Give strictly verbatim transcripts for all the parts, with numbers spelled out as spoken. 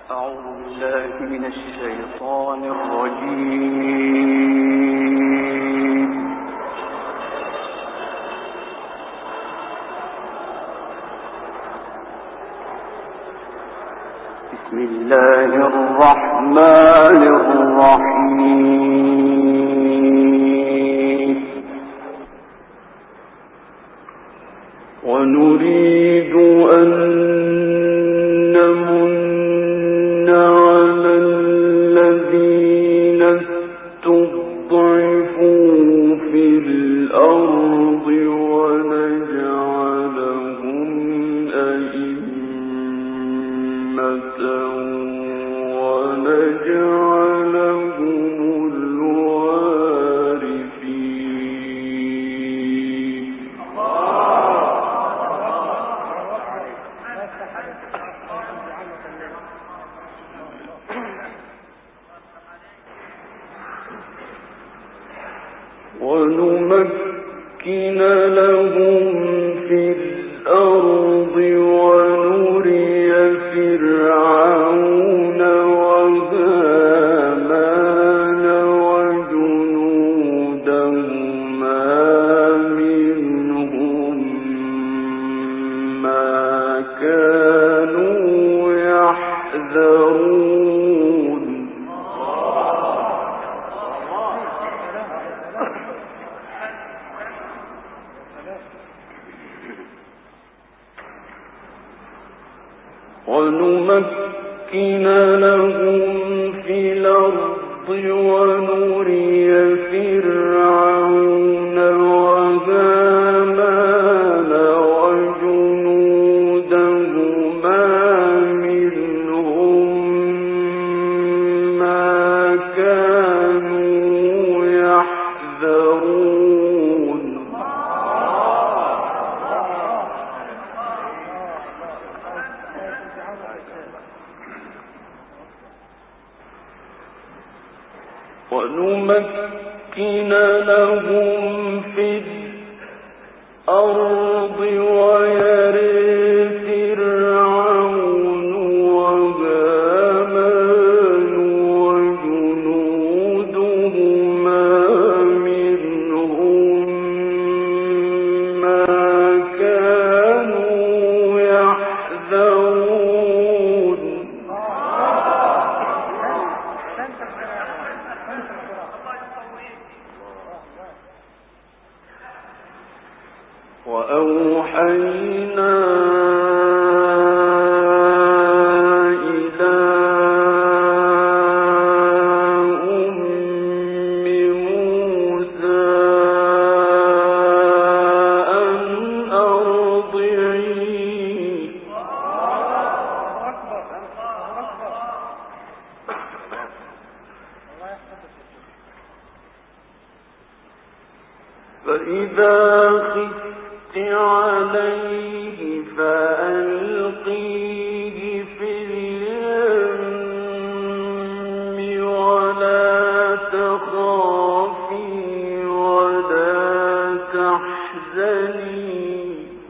أعوذ بالله من الشيطان الرجيم. بسم الله الرحمن الرحيم. ونريد أن نمن على الذين استضعفوا في الأرض ونجعلهم أئمة ونجعلهم الوارثين. ونمكن لهم في الأرض ونري فرعون وهامان وجنودهما منهم ما كانوا يحذرون. ونمكن لهم في الأرض ونري فرعون وهامان وجنودهما منهم ما كانوا يحذرون. ونمكن لهم في الأرض ويري فرعون وهامان وجنودهما منهم ما كانوا يحذرون. وأوحينا إلى أم موسى أن أرضعيه فإذا خفت عليه فألقيه في اليم ولا تخافي ولا تحزني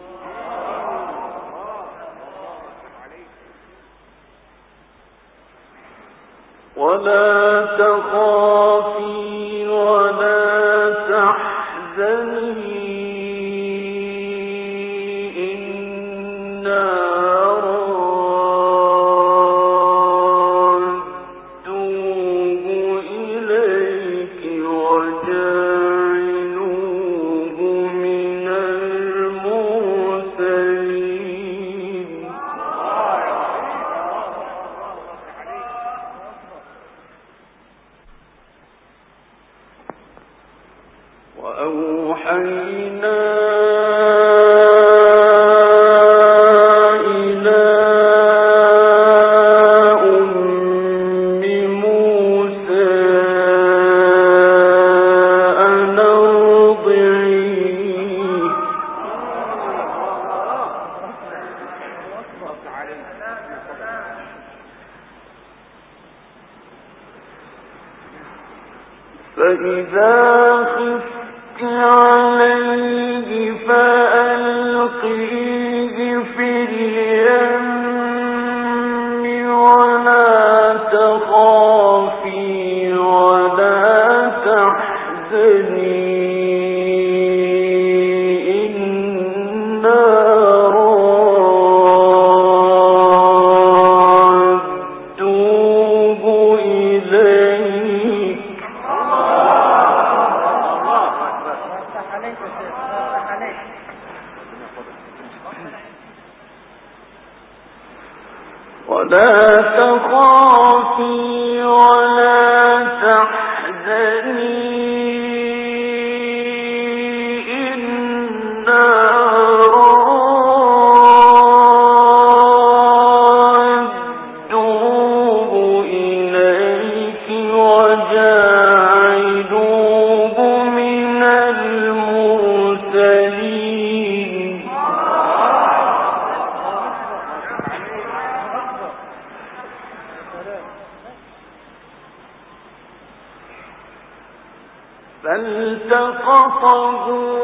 ولا تخافي ولا تحزني وأوحينا إلى أم موسى أن أرضعيه فإذا خفت عليه فألقيه في اليم ولا تخافي ولا تحزني إنا رادوه إليك وجاعلوه من المرسلين فالتقطه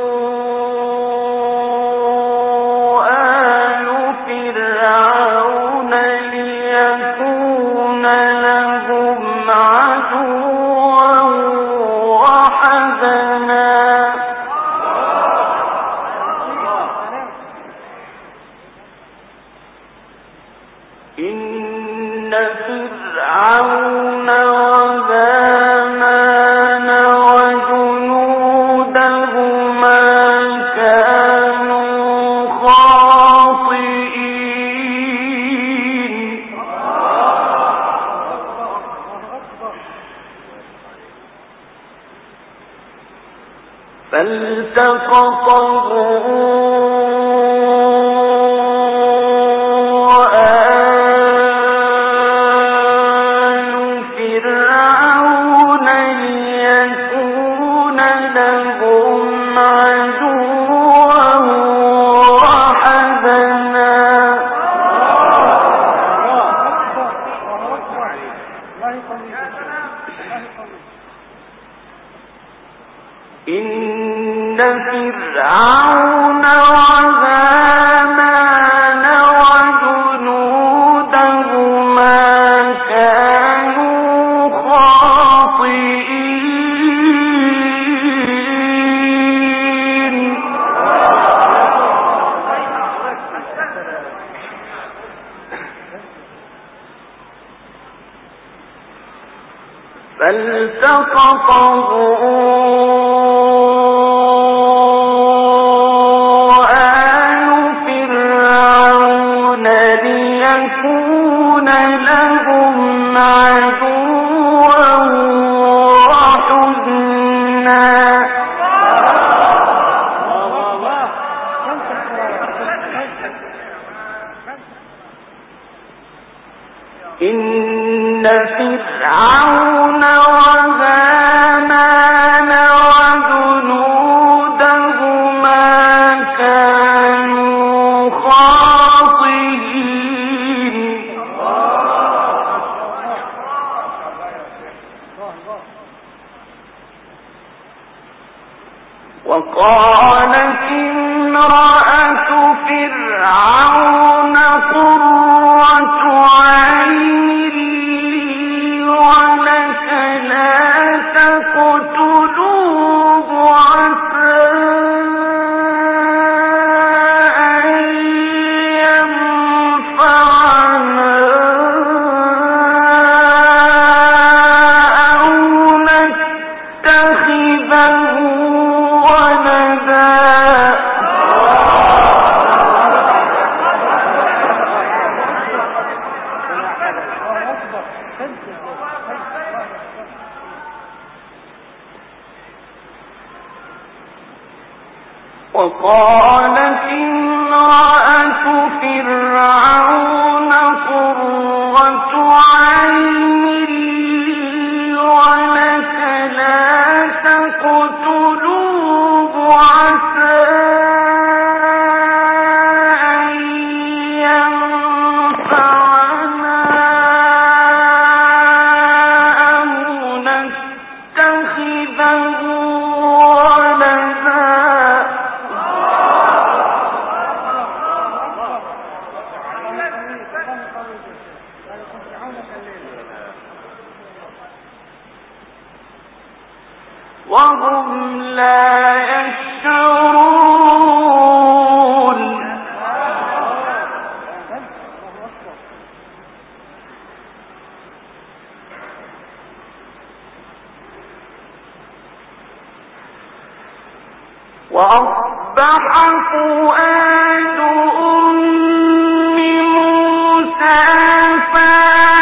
آل فرعون ليكون لهم عدوا وحزنا إن فرعون وهامان وجنودهما كانوا خاطئين فالتقطه إن فرعون وهامان وجنودهما كانوا خاطئين فالتقطه ليكون لهم عدوا وحزنا إن فرعون وهامان وجنودهما كانوا خاطئين وقالت امرأة فرعون قرة عين لي ولك لا تقتلوه عسى أن ينفعنا أو نتخذه وقالت امرأة فرعون قرة عين لي ولك لا تقتلوه عسى أن ينفعنا أو نتخذه ولدا وهم لا يشعرون وأصبح فؤاد أم موسى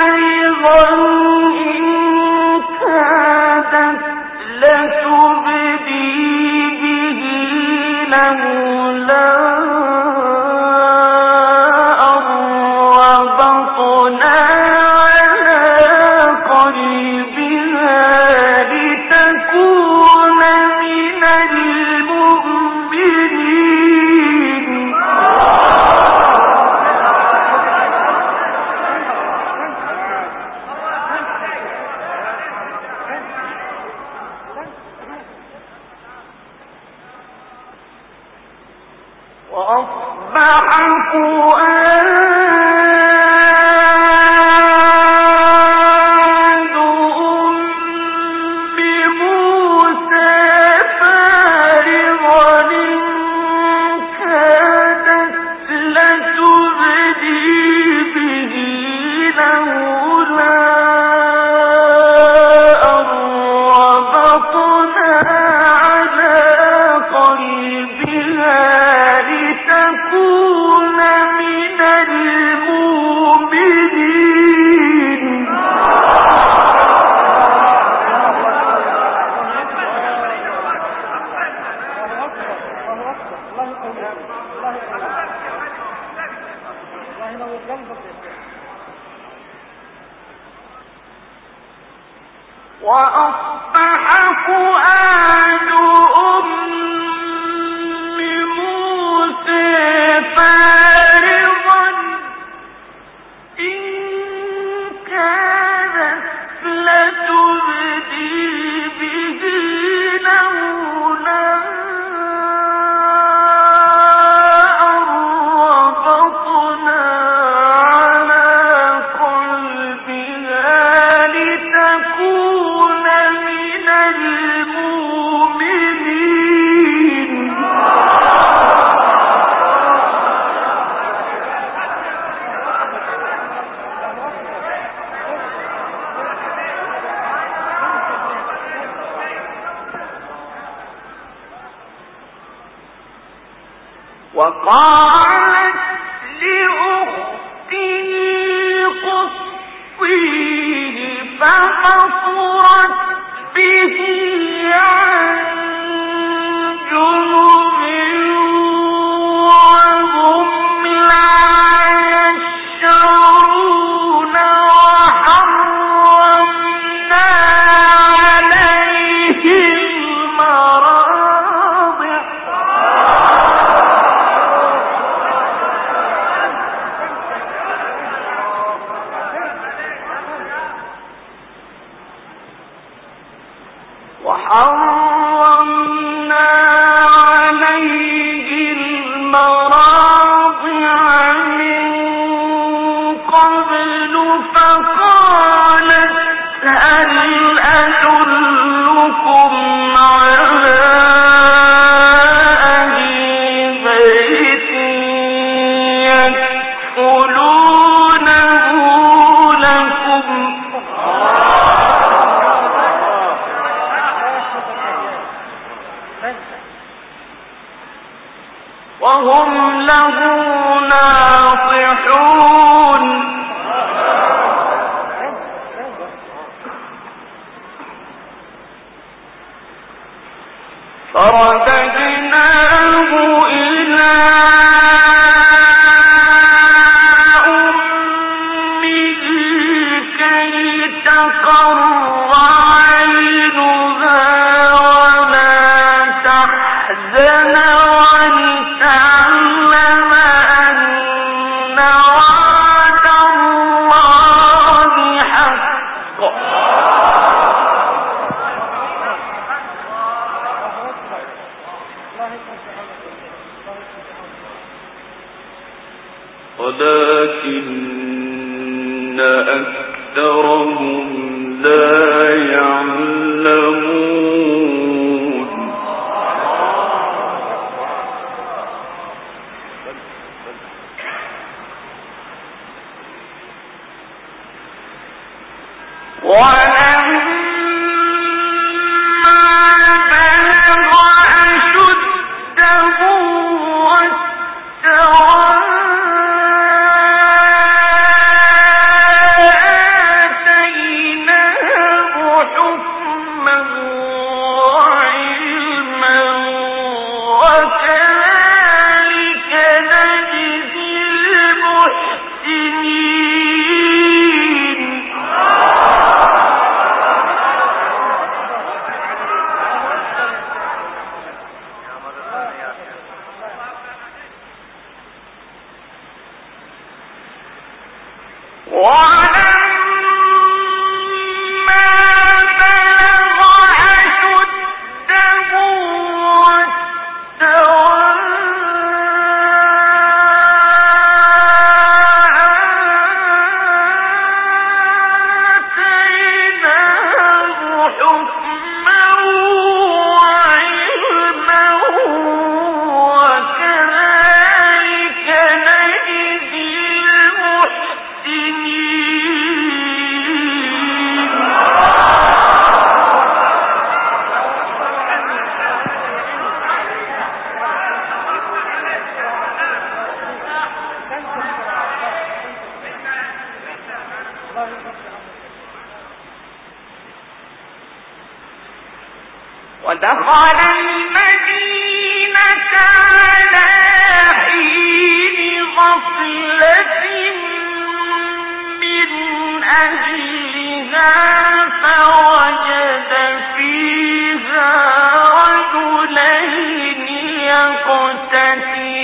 وقالت لأخته قصيه فبصرت به عن جنب وهم لا يشعرون وحرمنا عليه المراضع وحرمنا عليه المراضع من قبل فقالت هل أدلكم على أهل بيت يكفلونه لكم وهم له ناصحون فرددناه إلى أمه كي تقر عينها ولا تحزن ولتعلم أن وعد الله حق ولكن أكثرهم لا يعلمون ولما بلغ أشده واستوى آتيناه حكما وعلما وكذلك نجزي المحسنين ولما بلغ أشده واستوى آتيناه حكما وعلما وكذلك نجزي المحسنين ودخل المدينة على حين غفلة من أهلها فوجد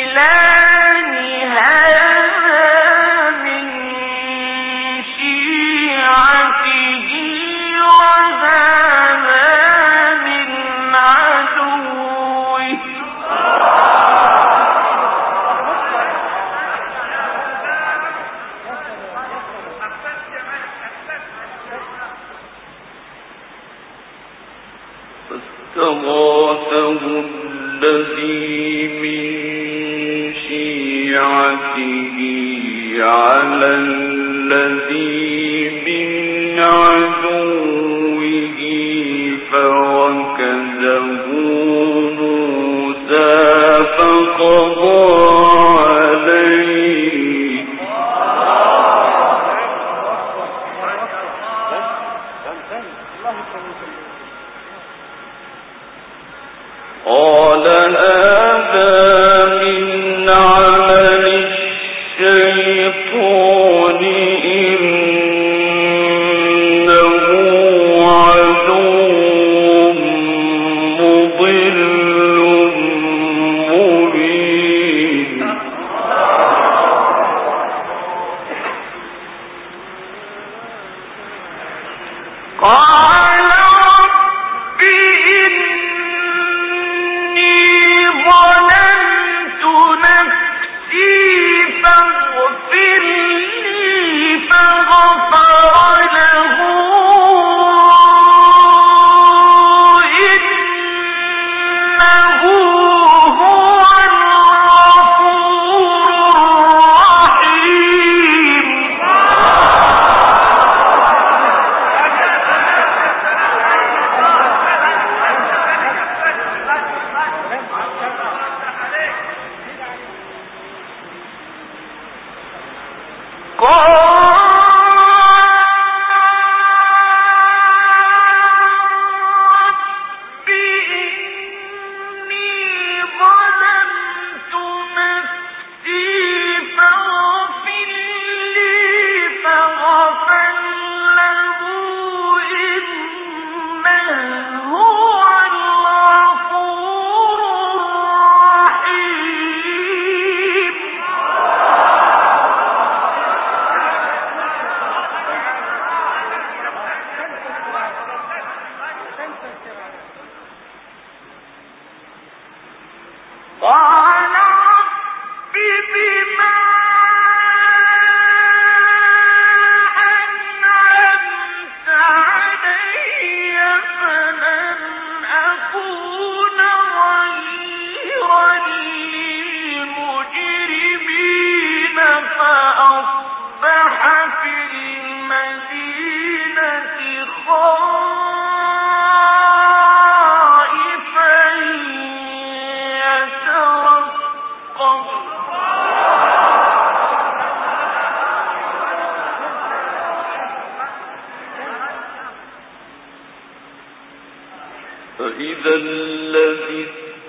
فإذا الذي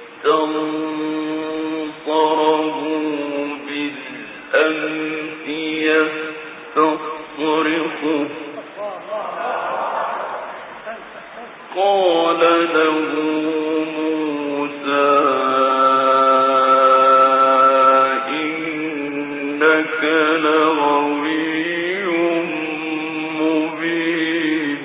استنصره بالأمس يستصرخه قال له موسى إنك لغوي مبين.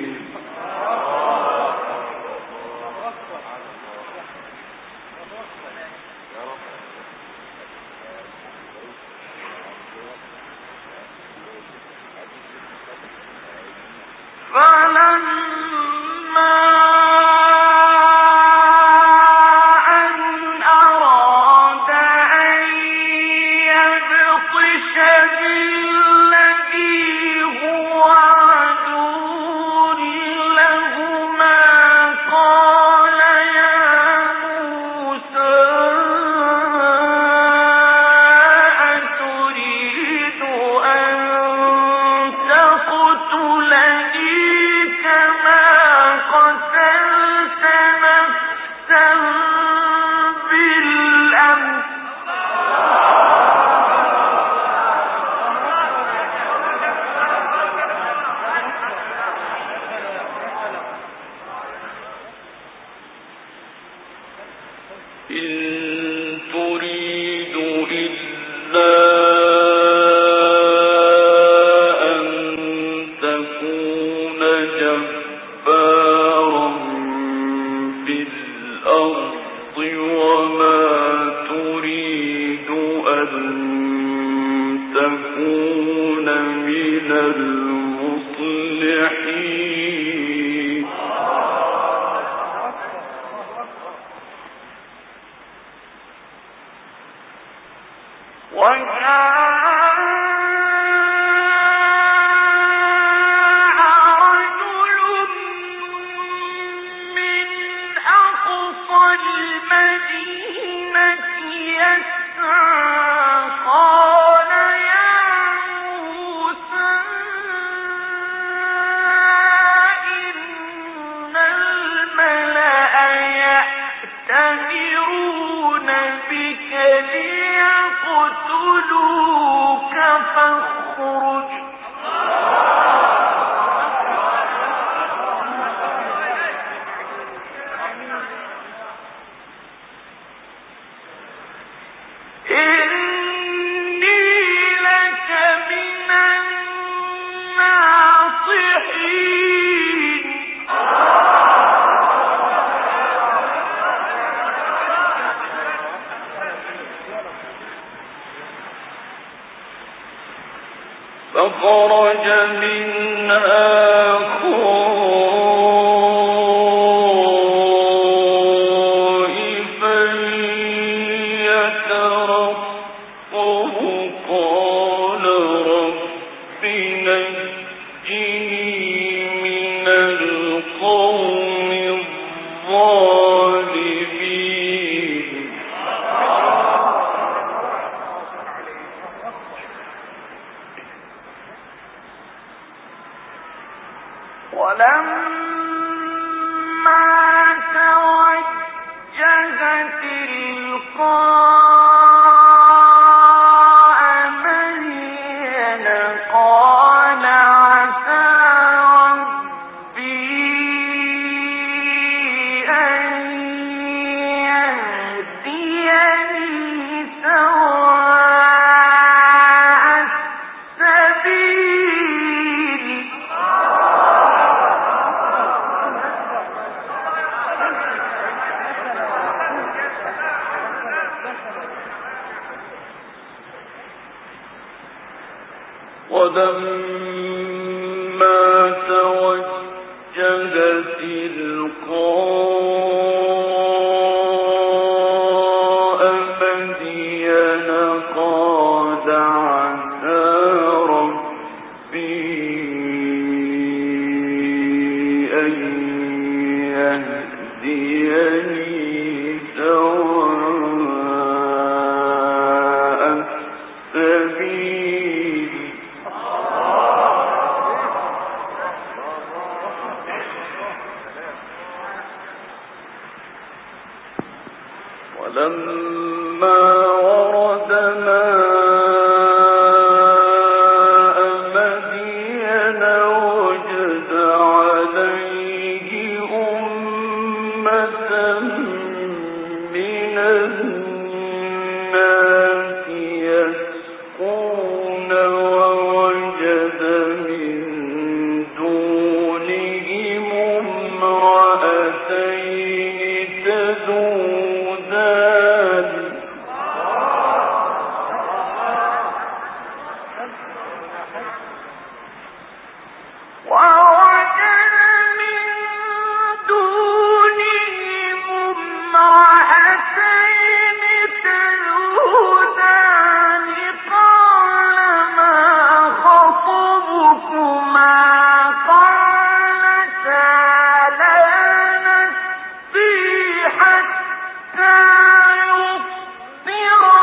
كما تكون جبارا في الأرض وما تريد أن تكون من المصلحين فخرج منها خائفا يترقب قال رب نجني من القوم الظالمين ولما توجه تلقاء مدين قال عسى ربي أن يهديني سواء السبيل ولما توجه تلقاء مدين قال عسى ربي أن يهديني سواء السبيل ولما ورد ماء مدين وجد عليه أمة من الناس يسقون ووجد من دونهم امرأتين تذودان ووجد من دونهم امرأتين تذودان قال ما خطبكما قالتا لا نسقي حتى يصدر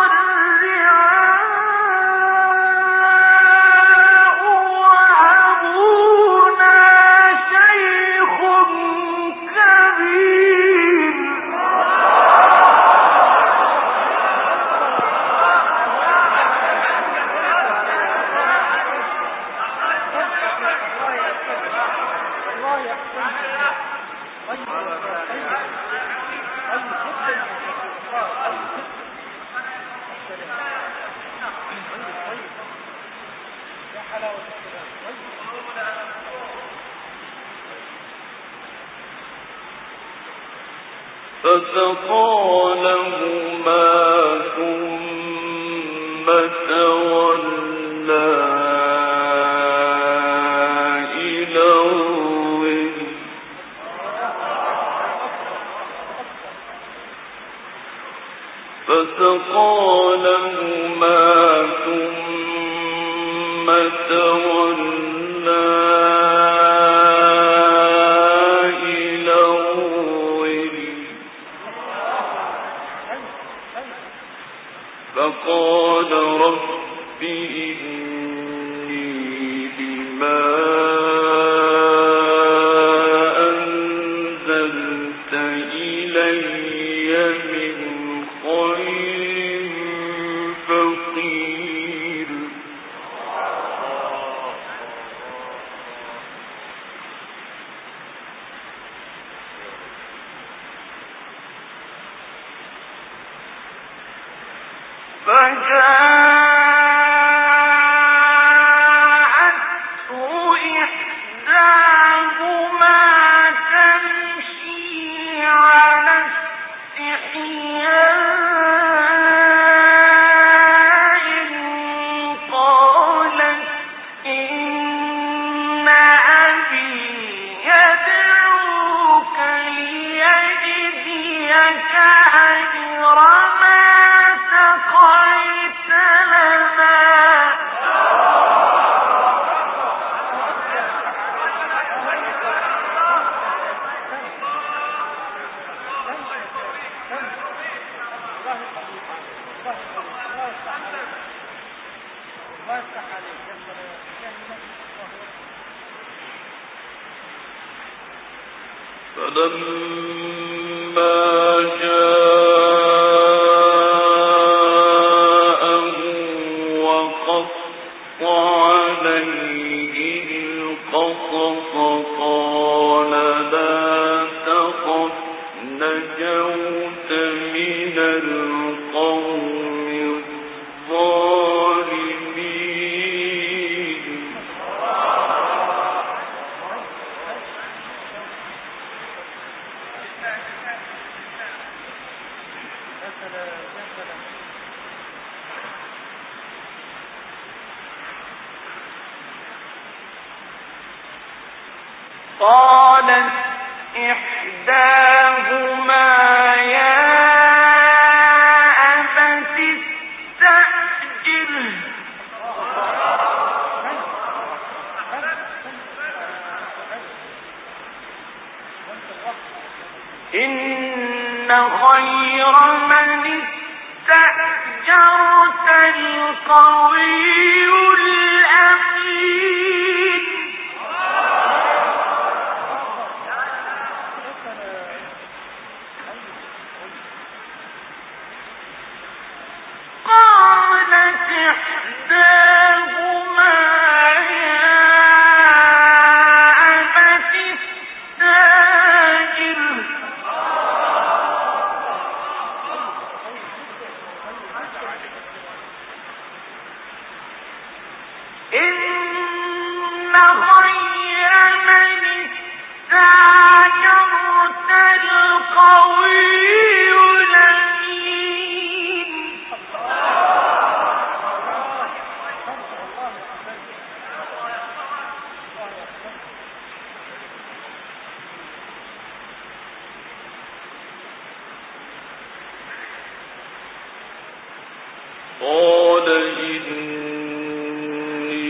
الرعاء وأبونا شيخ كبير فسقى لهما ثم تولى إلى الظل فسقى لهما ثم تولى إلى الظل فقال رب إني بما أنزلت إلي من خير فقير فجاءته إحداهما تمشي على استحياء قالت إن أبي يدعوك ليجزيك أجر ما سقيت لنا فلما جاءه وقص عليه القصص قال لا تخف نجوت من القوم الظالمين قالت إحداهما يا أبت استعجله إن خير من استأجرت القوي الأمين قالت إحداهما يا أبت استعجله إن خير من استأجرت القوي الأمين قال إني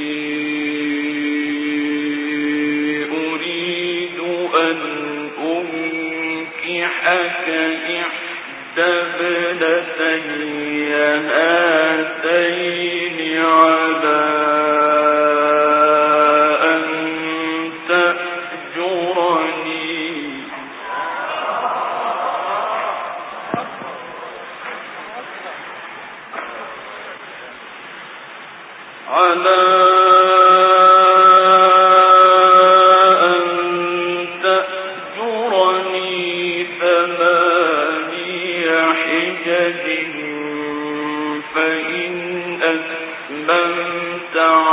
أريد أن أنكحك إحدى ابنتي هاتين على أن تأجرني على أن تأجرني ثماني حجج فإن أتممت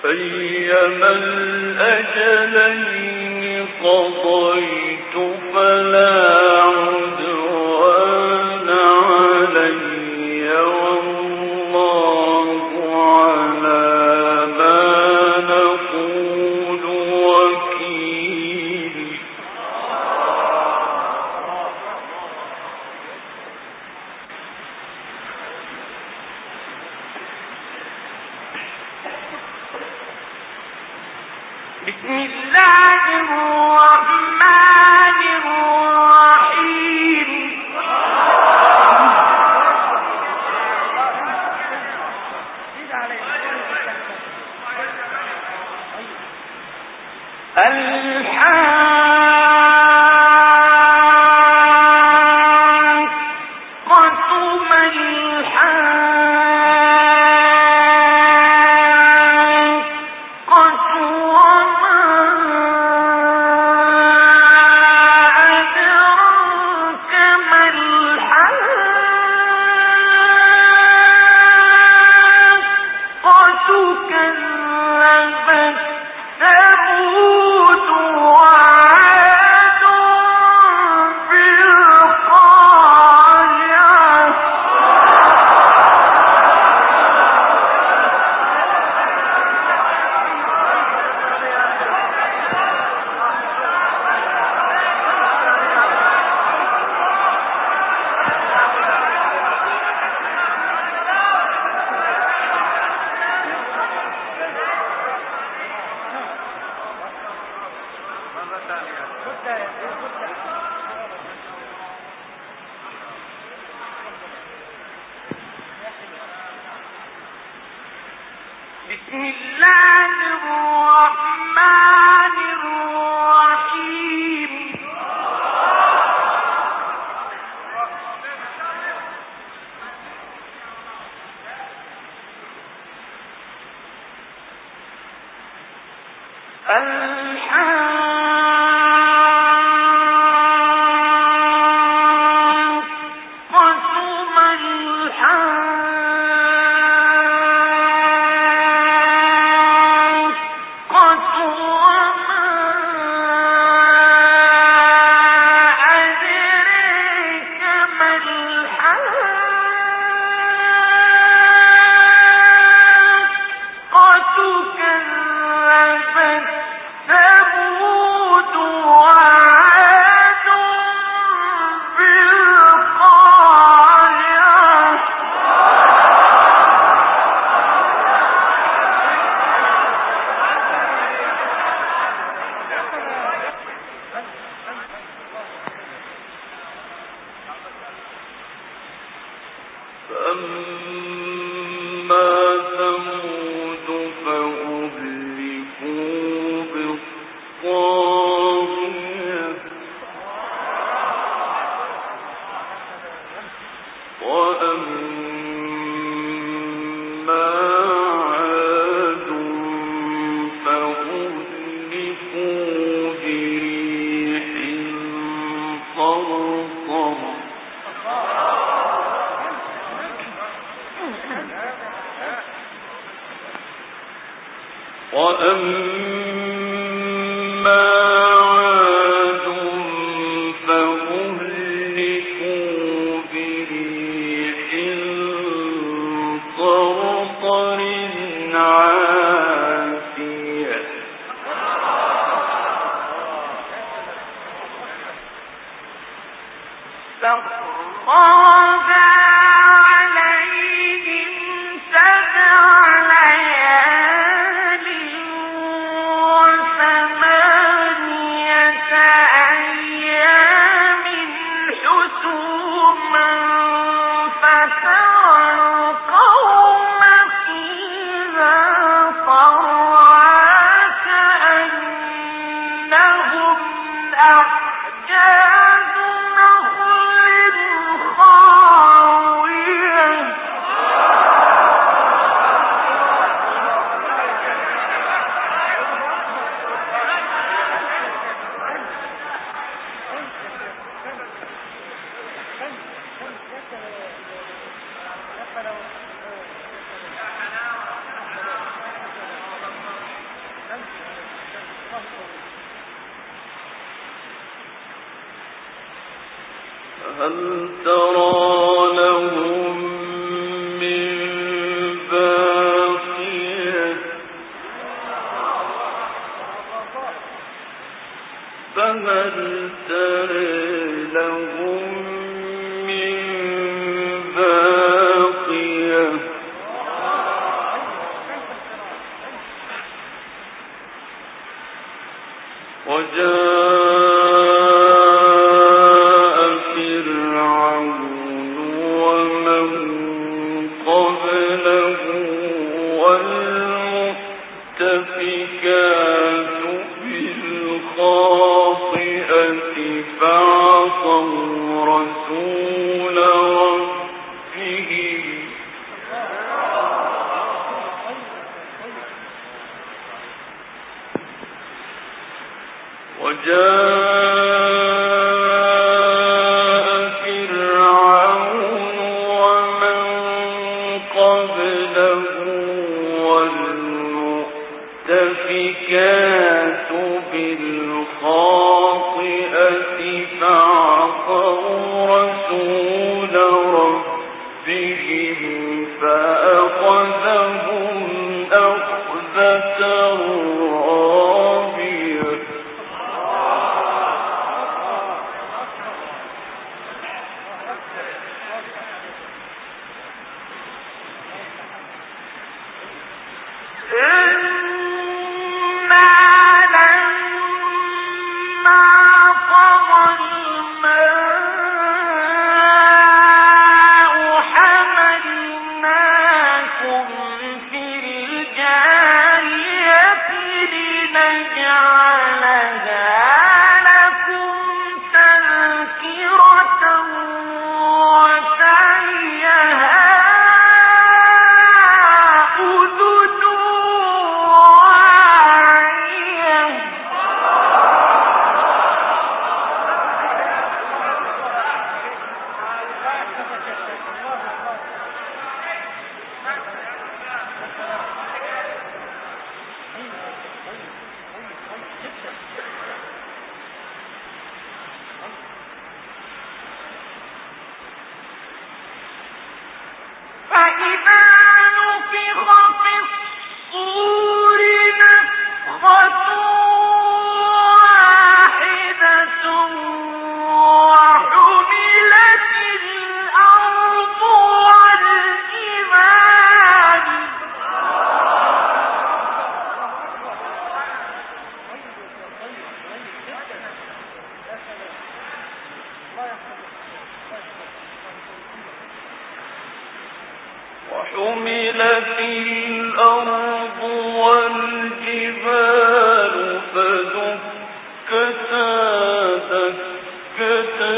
أيما الأجلين قضيت فلا عدوان علي والله على ما نقول وكيل. بسم الله الرحمن الرحيم. الحاقة ما الحاقة وما أدراك ما الحاقة كذبت ثمود وعاد بالقارعة. بسم الله الرحمن الرحيم. الحاقة ما الحاقة وما أدراك ما الحاقة كذبت ثمود وعاد بالقارعة. فأما ثمود فأهلكوا بالطاغية وأما عاد فأهلكوا بريح صرصر وأما عاد فأهلكوا بريح صرصر عاتية سخرها عليهم سبع ليال وثمانية أيام حسوما فترى القوم فيها صرعى كأنهم أعجاز نخل خاوية. هل ترى لهم من باقية فهل ترى لهم من باقية وجاء فرعون ومن قبله والمؤتفكات بالخاطئة فعصوا رسول ربهم وجاء فرعون ومن قبله والمؤتفكات بالخاطئة فعصوا رسول ربهم فأخذهم أخذة رابية وحملت الأرض والجبال فدكتا دكة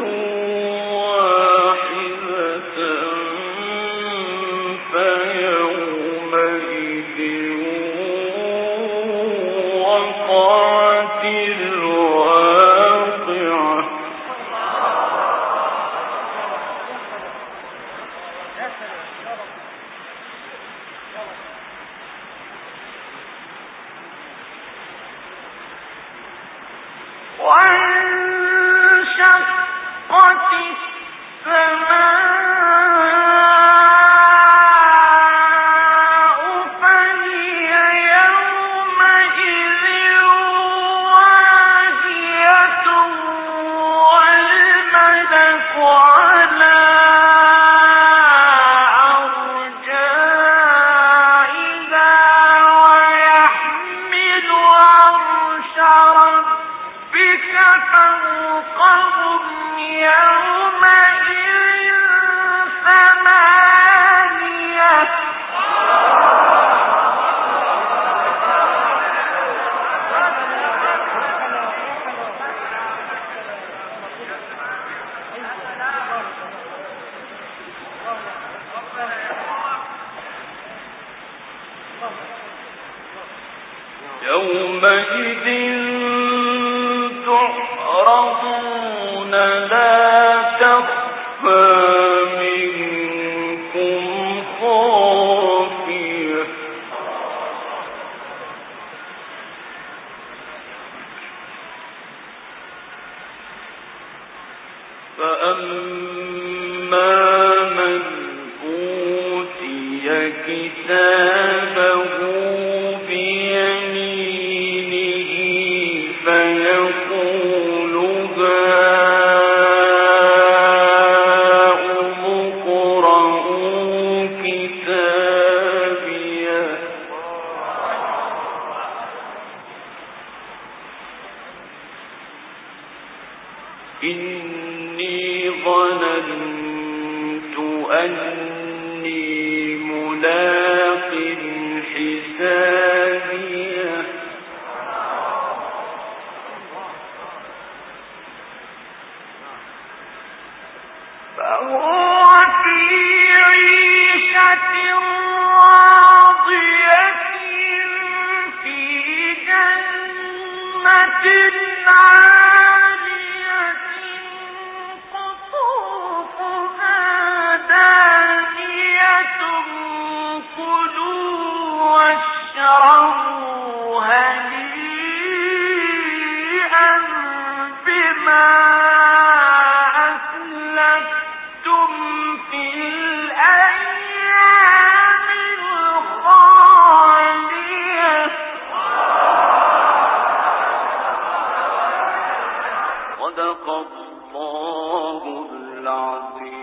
واحدة فيومئذ وقعت الواقعة وانشقت السماء فهي يومئذ واهية والملك على أرجائها ويحمل عرش ربك فوقهم يومئذ ثمانية يومئذ تعرضون لا تخفى منكم خافية فأما من أوتي كتابه بيمينه فيقول هاؤم اقرءوا كتابيه إني ظننت أني ملاق حسابيه فهو في عيشة راضية في جنة عالية قطوفها دانية كلوا واشربوا هنيئا بما أسلفتم في الأيام الخالية صدق الله العظيم.